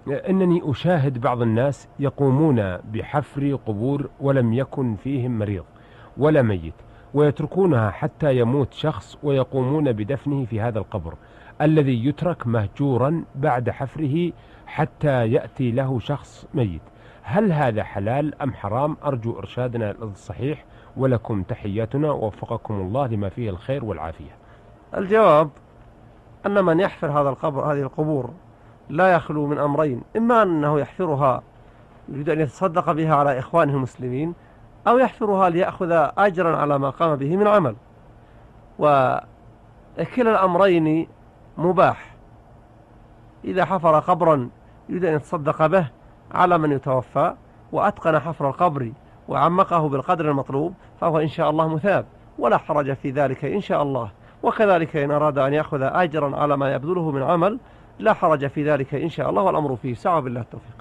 إنني أشاهد بعض الناس يقومون بحفر قبور ولم يكن فيهم مريض ولا ميت، ويتركونها حتى يموت شخص ويقومون بدفنه في هذا القبر الذي يترك مهجورا بعد حفره حتى يأتي له شخص ميت. هل هذا حلال أم حرام؟ أرجو إرشادنا للصحيح، ولكم تحياتنا ووفقكم الله لما فيه الخير والعافية. الجواب أن من يحفر هذه القبور لا يخلو من أمرين: إما أنه يحفرها يريد أن يتصدق بها على إخوانه المسلمين، أو يحفرها ليأخذ أجرا على ما قام به من عمل، وكلا الأمرين مباح. إذا حفر قبرا يريد أن يتصدق به على من يتوفى وأتقن حفر القبر وعمقه بالقدر المطلوب فهو إن شاء الله مثاب، ولا حرج في ذلك إن شاء الله. وكذلك إن أراد أن يأخذ أجرا على ما يبذله من عمل لا حرج في ذلك إن شاء الله، والأمر فيه سعى بالله التوفيق.